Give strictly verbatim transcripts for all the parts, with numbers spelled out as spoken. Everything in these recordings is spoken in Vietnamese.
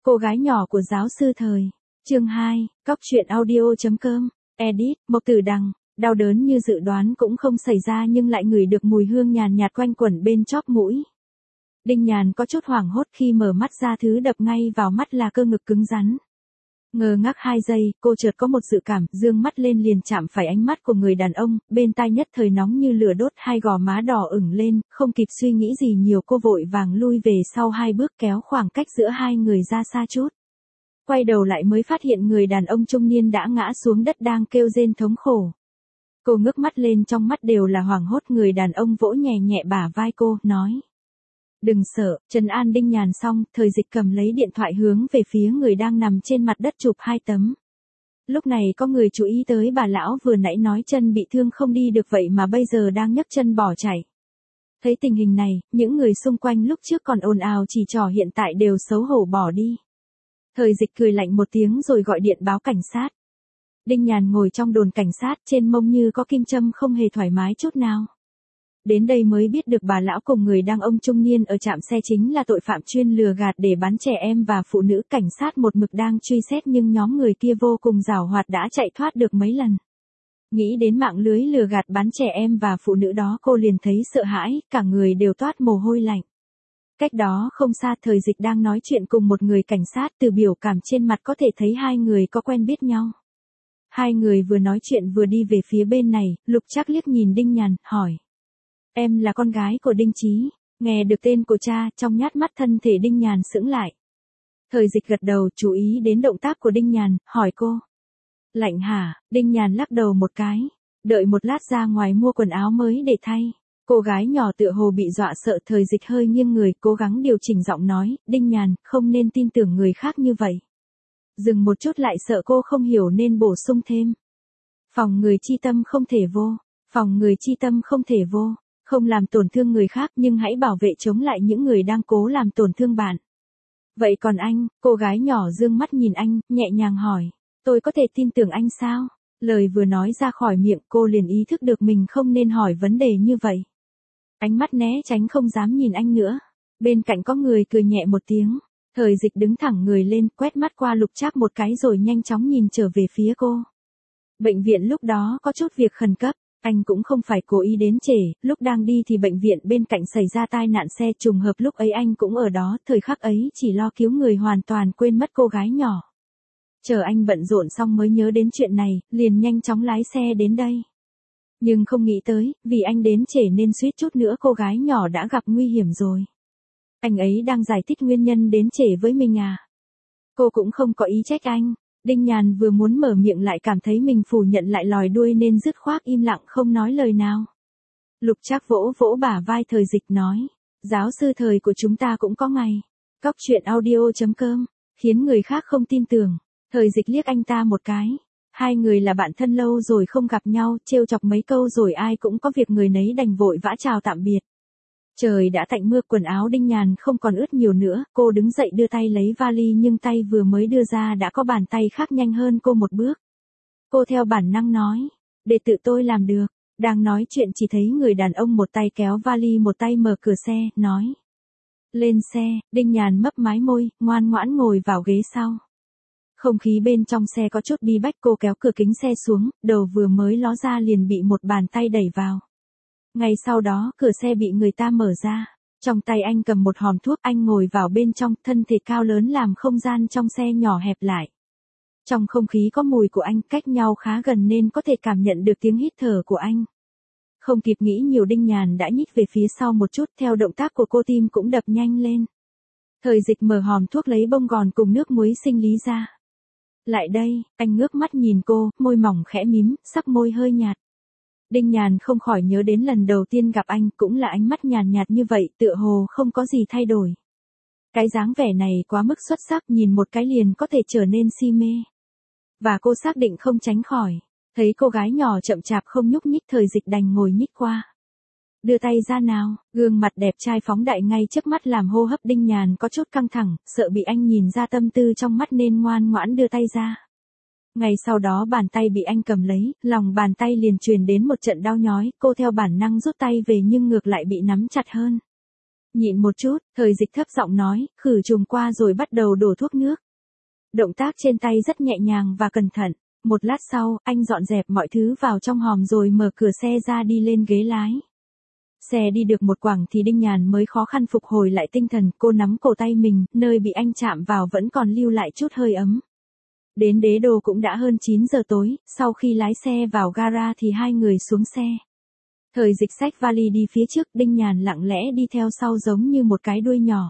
Cô gái nhỏ của giáo sư thời. Chương hai, cóc truyện audio.com, edit, Mộc Tử Đằng, đau đớn như dự đoán cũng không xảy ra nhưng lại ngửi được mùi hương nhàn nhạt quanh quẩn bên chóp mũi. Đinh Nhàn có chút hoảng hốt khi mở mắt ra, thứ đập ngay vào mắt là cơ ngực cứng rắn. Ngờ ngác hai giây, cô chợt có một dự cảm, dương mắt lên liền chạm phải ánh mắt của người đàn ông, bên tai nhất thời nóng như lửa đốt, hai gò má đỏ ửng lên, không kịp suy nghĩ gì nhiều cô vội vàng lui về sau hai bước, kéo khoảng cách giữa hai người ra xa chút. Quay đầu lại mới phát hiện người đàn ông trung niên đã ngã xuống đất đang kêu rên thống khổ. Cô ngước mắt lên, trong mắt đều là hoảng hốt. Người đàn ông vỗ nhẹ nhẹ bả vai cô, nói: "Đừng sợ." Trấn an Đinh Nhàn xong, Thời Dịch cầm lấy điện thoại hướng về phía người đang nằm trên mặt đất chụp hai tấm. Lúc này có người chú ý tới bà lão vừa nãy nói chân bị thương không đi được vậy mà bây giờ đang nhấc chân bỏ chạy. Thấy tình hình này, những người xung quanh lúc trước còn ồn ào chỉ trỏ hiện tại đều xấu hổ bỏ đi. Thời Dịch cười lạnh một tiếng rồi gọi điện báo cảnh sát. Đinh Nhàn ngồi trong đồn cảnh sát, trên mông như có kim châm, không hề thoải mái chút nào. Đến đây mới biết được bà lão cùng người đàn ông trung niên ở trạm xe chính là tội phạm chuyên lừa gạt để bán trẻ em và phụ nữ. Cảnh sát một mực đang truy xét nhưng nhóm người kia vô cùng giàu hoạt đã chạy thoát được mấy lần. Nghĩ đến mạng lưới lừa gạt bán trẻ em và phụ nữ đó, cô liền thấy sợ hãi, cả người đều toát mồ hôi lạnh. Cách đó không xa, Thời Dịch đang nói chuyện cùng một người cảnh sát, từ biểu cảm trên mặt có thể thấy hai người có quen biết nhau. Hai người vừa nói chuyện vừa đi về phía bên này, Lục Trác liếc nhìn Đinh Nhàn, hỏi: "Em là con gái của Đinh Chí?" Nghe được tên của cha, trong nhát mắt thân thể Đinh Nhàn sững lại. Thời Dịch gật đầu, chú ý đến động tác của Đinh Nhàn, hỏi cô: "Lạnh hả?" Đinh Nhàn lắc đầu một cái, đợi một lát ra ngoài mua quần áo mới để thay. Cô gái nhỏ tựa hồ bị dọa sợ. Thời Dịch hơi nghiêng người, cố gắng điều chỉnh giọng nói: "Đinh Nhàn, không nên tin tưởng người khác như vậy." Dừng một chút lại sợ cô không hiểu nên bổ sung thêm: "Phòng người chi tâm không thể vô, phòng người chi tâm không thể vô, không làm tổn thương người khác nhưng hãy bảo vệ chống lại những người đang cố làm tổn thương bạn." "Vậy còn anh?" Cô gái nhỏ dương mắt nhìn anh, nhẹ nhàng hỏi: "Tôi có thể tin tưởng anh sao?" Lời vừa nói ra khỏi miệng, cô liền ý thức được mình không nên hỏi vấn đề như vậy. Ánh mắt né tránh, không dám nhìn anh nữa. Bên cạnh có người cười nhẹ một tiếng. Thời Dịch đứng thẳng người lên, quét mắt qua Lục Trác một cái rồi nhanh chóng nhìn trở về phía cô. Bệnh viện lúc đó có chút việc khẩn cấp, anh cũng không phải cố ý đến trễ, lúc đang đi thì bệnh viện bên cạnh xảy ra tai nạn xe, trùng hợp lúc ấy anh cũng ở đó, thời khắc ấy chỉ lo cứu người, hoàn toàn quên mất cô gái nhỏ. Chờ anh bận rộn xong mới nhớ đến chuyện này, liền nhanh chóng lái xe đến đây. Nhưng không nghĩ tới, vì anh đến trễ nên suýt chút nữa cô gái nhỏ đã gặp nguy hiểm rồi. Anh ấy đang giải thích nguyên nhân đến trễ với mình à? Cô cũng không có ý trách anh. Đinh Nhàn vừa muốn mở miệng lại cảm thấy mình phủ nhận lại lòi đuôi nên dứt khoát im lặng không nói lời nào. Lục Trác vỗ vỗ bả vai Thời Dịch nói: "Giáo sư Thời của chúng ta cũng có ngày." Cóc truyện audio.com, khiến người khác không tin tưởng. Thời Dịch liếc anh ta một cái. Hai người là bạn thân lâu rồi không gặp nhau, trêu chọc mấy câu rồi ai cũng có việc người nấy đành vội vã chào tạm biệt. Trời đã tạnh mưa, quần áo Đinh Nhàn không còn ướt nhiều nữa, cô đứng dậy đưa tay lấy vali nhưng tay vừa mới đưa ra đã có bàn tay khác nhanh hơn cô một bước. Cô theo bản năng nói: "Để tự tôi làm được." Đang nói chuyện chỉ thấy người đàn ông một tay kéo vali một tay mở cửa xe, nói: "Lên xe." Đinh Nhàn mấp mái môi, ngoan ngoãn ngồi vào ghế sau. Không khí bên trong xe có chút bí bách, cô kéo cửa kính xe xuống, đầu vừa mới ló ra liền bị một bàn tay đẩy vào. Ngay sau đó, cửa xe bị người ta mở ra. Trong tay anh cầm một hòm thuốc, anh ngồi vào bên trong, thân thể cao lớn làm không gian trong xe nhỏ hẹp lại. Trong không khí có mùi của anh, cách nhau khá gần nên có thể cảm nhận được tiếng hít thở của anh. Không kịp nghĩ nhiều, Đinh Nhàn đã nhích về phía sau một chút, theo động tác của cô tim cũng đập nhanh lên. Thời Dịch mở hòm thuốc lấy bông gòn cùng nước muối sinh lý ra. "Lại đây." Anh ngước mắt nhìn cô, môi mỏng khẽ mím, sắc môi hơi nhạt. Đinh Nhàn không khỏi nhớ đến lần đầu tiên gặp anh, cũng là ánh mắt nhàn nhạt như vậy, tựa hồ không có gì thay đổi. Cái dáng vẻ này quá mức xuất sắc, nhìn một cái liền có thể trở nên si mê. Và cô xác định không tránh khỏi. Thấy cô gái nhỏ chậm chạp không nhúc nhích, Thời Dịch đành ngồi nhích qua. "Đưa tay ra nào." Gương mặt đẹp trai phóng đại ngay trước mắt làm hô hấp Đinh Nhàn có chút căng thẳng, sợ bị anh nhìn ra tâm tư trong mắt nên ngoan ngoãn đưa tay ra. Ngay sau đó bàn tay bị anh cầm lấy, lòng bàn tay liền truyền đến một trận đau nhói, cô theo bản năng rút tay về nhưng ngược lại bị nắm chặt hơn. Nhịn một chút, Thời Dịch thấp giọng nói, khử trùng qua rồi bắt đầu đổ thuốc nước. Động tác trên tay rất nhẹ nhàng và cẩn thận. Một lát sau, anh dọn dẹp mọi thứ vào trong hòm rồi mở cửa xe ra đi lên ghế lái. Xe đi được một quãng thì Đinh Nhàn mới khó khăn phục hồi lại tinh thần, cô nắm cổ tay mình, nơi bị anh chạm vào vẫn còn lưu lại chút hơi ấm. Đến Đế Đô cũng đã hơn chín giờ tối, sau khi lái xe vào gara thì hai người xuống xe. Thời Dịch xách vali đi phía trước, Đinh Nhàn lặng lẽ đi theo sau giống như một cái đuôi nhỏ.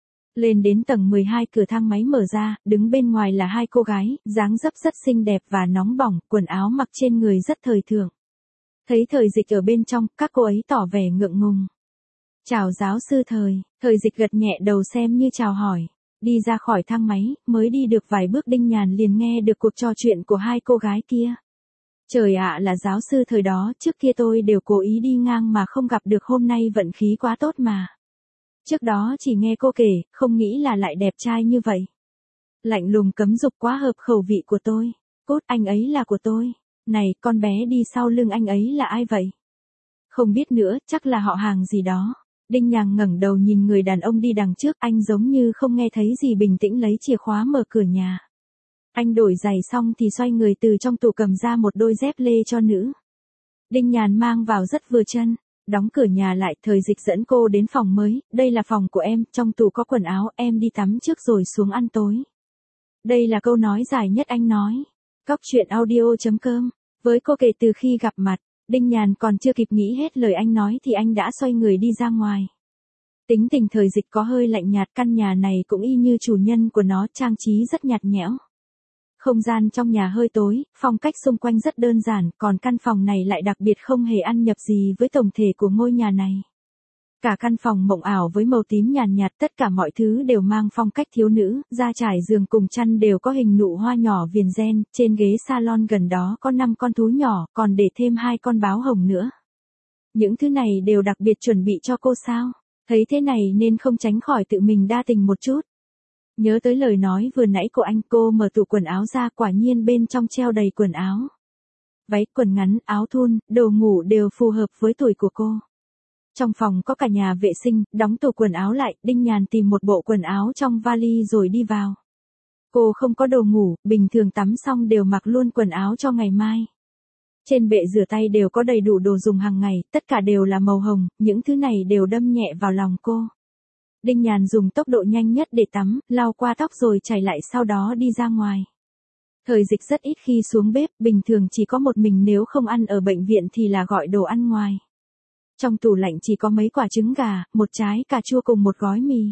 Lên đến tầng mười hai, cửa thang máy mở ra, đứng bên ngoài là hai cô gái, dáng dấp rất xinh đẹp và nóng bỏng, quần áo mặc trên người rất thời thượng. Thấy Thời Dịch ở bên trong, các cô ấy tỏ vẻ ngượng ngùng. Chào giáo sư Thời, Thời Dịch gật nhẹ đầu xem như chào hỏi. Đi ra khỏi thang máy, mới đi được vài bước Đinh Nhàn liền nghe được cuộc trò chuyện của hai cô gái kia. Trời ạ, là giáo sư Thời đó, trước kia tôi đều cố ý đi ngang mà không gặp được, hôm nay vận khí quá tốt mà. Trước đó chỉ nghe cô kể, không nghĩ là lại đẹp trai như vậy. Lạnh lùng cấm dục quá hợp khẩu vị của tôi. Cốt, anh ấy là của tôi. Này, con bé đi sau lưng anh ấy là ai vậy? Không biết nữa, chắc là họ hàng gì đó. Đinh Nhàn ngẩng đầu nhìn người đàn ông đi đằng trước, anh giống như không nghe thấy gì, bình tĩnh lấy chìa khóa mở cửa nhà. Anh đổi giày xong thì xoay người từ trong tủ cầm ra một đôi dép lê cho nữ. Đinh Nhàn mang vào rất vừa chân. Đóng cửa nhà lại, Thời Dịch dẫn cô đến phòng mới, đây là phòng của em, trong tủ có quần áo, em đi tắm trước rồi xuống ăn tối. Đây là câu nói dài nhất anh nói. Cóc truyện audio chấm com. Với cô kể từ khi gặp mặt, Đinh Nhàn còn chưa kịp nghĩ hết lời anh nói thì anh đã xoay người đi ra ngoài. Tính tình Thời Dịch có hơi lạnh nhạt, căn nhà này cũng y như chủ nhân của nó, trang trí rất nhạt nhẽo. Không gian trong nhà hơi tối, phong cách xung quanh rất đơn giản, còn căn phòng này lại đặc biệt không hề ăn nhập gì với tổng thể của ngôi nhà này. Cả căn phòng mộng ảo với màu tím nhàn nhạt, tất cả mọi thứ đều mang phong cách thiếu nữ, da trải giường cùng chăn đều có hình nụ hoa nhỏ viền ren, trên ghế salon gần đó có năm con thú nhỏ, còn để thêm hai con báo hồng nữa. Những thứ này đều đặc biệt chuẩn bị cho cô sao? Thấy thế này nên không tránh khỏi tự mình đa tình một chút. Nhớ tới lời nói vừa nãy của anh, cô mở tủ quần áo ra, quả nhiên bên trong treo đầy quần áo. Váy, quần ngắn, áo thun, đồ ngủ đều phù hợp với tuổi của cô. Trong phòng có cả nhà vệ sinh, đóng tủ quần áo lại, Đinh Nhàn tìm một bộ quần áo trong vali rồi đi vào. Cô không có đồ ngủ, bình thường tắm xong đều mặc luôn quần áo cho ngày mai. Trên bệ rửa tay đều có đầy đủ đồ dùng hàng ngày, tất cả đều là màu hồng, những thứ này đều đâm nhẹ vào lòng cô. Đinh Nhàn dùng tốc độ nhanh nhất để tắm, lau qua tóc rồi chảy lại, sau đó đi ra ngoài. Thời Dịch rất ít khi xuống bếp, bình thường chỉ có một mình, nếu không ăn ở bệnh viện thì là gọi đồ ăn ngoài. Trong tủ lạnh chỉ có mấy quả trứng gà, một trái cà chua cùng một gói mì.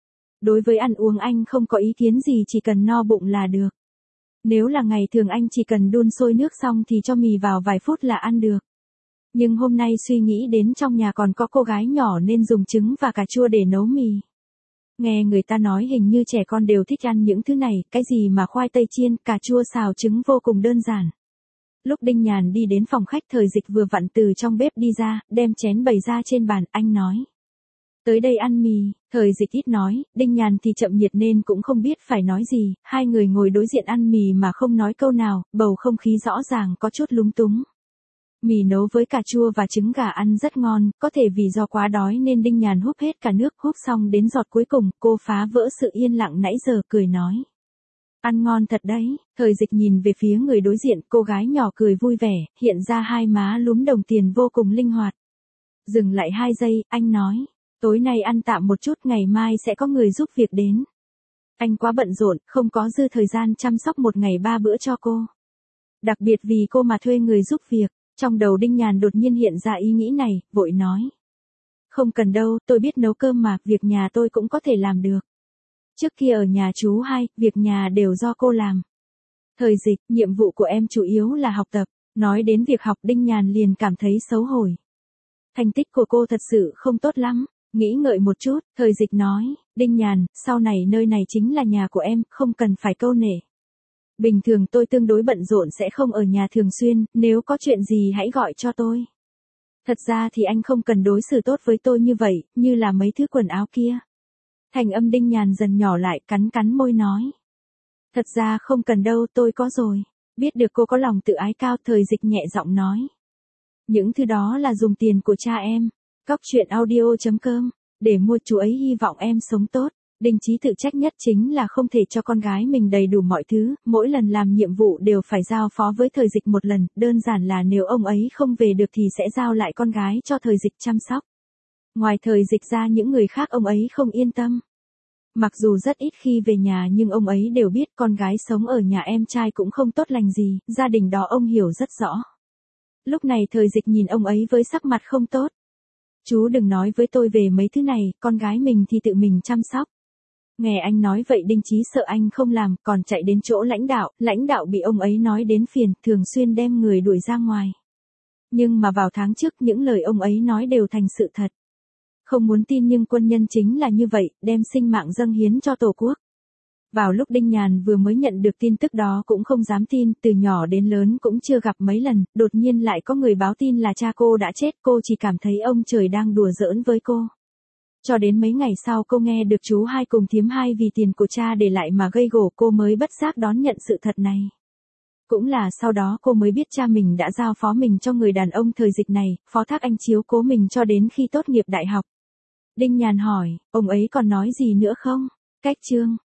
Đối với ăn uống anh không có ý kiến gì, chỉ cần no bụng là được. Nếu là ngày thường anh chỉ cần đun sôi nước xong thì cho mì vào vài phút là ăn được. Nhưng hôm nay suy nghĩ đến trong nhà còn có cô gái nhỏ nên dùng trứng và cà chua để nấu mì. Nghe người ta nói hình như trẻ con đều thích ăn những thứ này, cái gì mà khoai tây chiên, cà chua xào trứng vô cùng đơn giản. Lúc Đinh Nhàn đi đến phòng khách, Thời Dịch vừa vặn từ trong bếp đi ra, đem chén bày ra trên bàn, anh nói. Tới đây ăn mì. Thời Dịch ít nói, Đinh Nhàn thì chậm nhiệt nên cũng không biết phải nói gì, hai người ngồi đối diện ăn mì mà không nói câu nào, bầu không khí rõ ràng có chút lúng túng. Mì nấu với cà chua và trứng gà ăn rất ngon, có thể vì do quá đói nên Đinh Nhàn húp hết cả nước, húp xong đến giọt cuối cùng, cô phá vỡ sự yên lặng nãy giờ, cười nói. Ăn ngon thật đấy. Thời Dịch nhìn về phía người đối diện, cô gái nhỏ cười vui vẻ, hiện ra hai má lúm đồng tiền vô cùng linh hoạt. Dừng lại hai giây, anh nói. Tối nay ăn tạm một chút, ngày mai sẽ có người giúp việc đến. Anh quá bận rộn, không có dư thời gian chăm sóc một ngày ba bữa cho cô. Đặc biệt vì cô mà thuê người giúp việc. Trong đầu Đinh Nhàn đột nhiên hiện ra ý nghĩ này, vội nói. Không cần đâu, tôi biết nấu cơm mà, việc nhà tôi cũng có thể làm được. Trước kia ở nhà chú hai, việc nhà đều do cô làm. Thời Dịch, nhiệm vụ của em chủ yếu là học tập. Nói đến việc học, Đinh Nhàn liền cảm thấy xấu hổ. Thành tích của cô thật sự không tốt lắm. Nghĩ ngợi một chút, Thời Dịch nói, Đinh Nhàn, sau này nơi này chính là nhà của em, không cần phải câu nể. Bình thường tôi tương đối bận rộn sẽ không ở nhà thường xuyên, nếu có chuyện gì hãy gọi cho tôi. Thật ra thì anh không cần đối xử tốt với tôi như vậy, như là mấy thứ quần áo kia. Thành âm Đinh Nhàn dần nhỏ lại, cắn cắn môi nói. Thật ra không cần đâu, tôi có rồi. Biết được cô có lòng tự ái cao, Thời Dịch nhẹ giọng nói. Những thứ đó là dùng tiền của cha em. Cóc truyện audio chấm com Để mua chú ấy hy vọng em sống tốt. Đinh Chí tự trách nhất chính là không thể cho con gái mình đầy đủ mọi thứ, mỗi lần làm nhiệm vụ đều phải giao phó với Thời Dịch một lần, đơn giản là nếu ông ấy không về được thì sẽ giao lại con gái cho Thời Dịch chăm sóc. Ngoài Thời Dịch ra những người khác ông ấy không yên tâm. Mặc dù rất ít khi về nhà nhưng ông ấy đều biết con gái sống ở nhà em trai cũng không tốt lành gì, gia đình đó ông hiểu rất rõ. Lúc này Thời Dịch nhìn ông ấy với sắc mặt không tốt. Chú đừng nói với tôi về mấy thứ này, con gái mình thì tự mình chăm sóc. Nghe anh nói vậy Đinh Chí sợ anh không làm, còn chạy đến chỗ lãnh đạo, lãnh đạo bị ông ấy nói đến phiền, thường xuyên đem người đuổi ra ngoài. Nhưng mà vào tháng trước những lời ông ấy nói đều thành sự thật. Không muốn tin nhưng quân nhân chính là như vậy, đem sinh mạng dâng hiến cho Tổ quốc. Vào lúc Đinh Nhàn vừa mới nhận được tin tức đó cũng không dám tin, từ nhỏ đến lớn cũng chưa gặp mấy lần, đột nhiên lại có người báo tin là cha cô đã chết, cô chỉ cảm thấy ông trời đang đùa giỡn với cô. Cho đến mấy ngày sau cô nghe được chú hai cùng thím hai vì tiền của cha để lại mà gây gổ, cô mới bất giác đón nhận sự thật này. Cũng là sau đó cô mới biết cha mình đã giao phó mình cho người đàn ông Thời Dịch này, phó thác anh chiếu cố mình cho đến khi tốt nghiệp đại học. Đinh Nhàn hỏi, ông ấy còn nói gì nữa không? Cách chương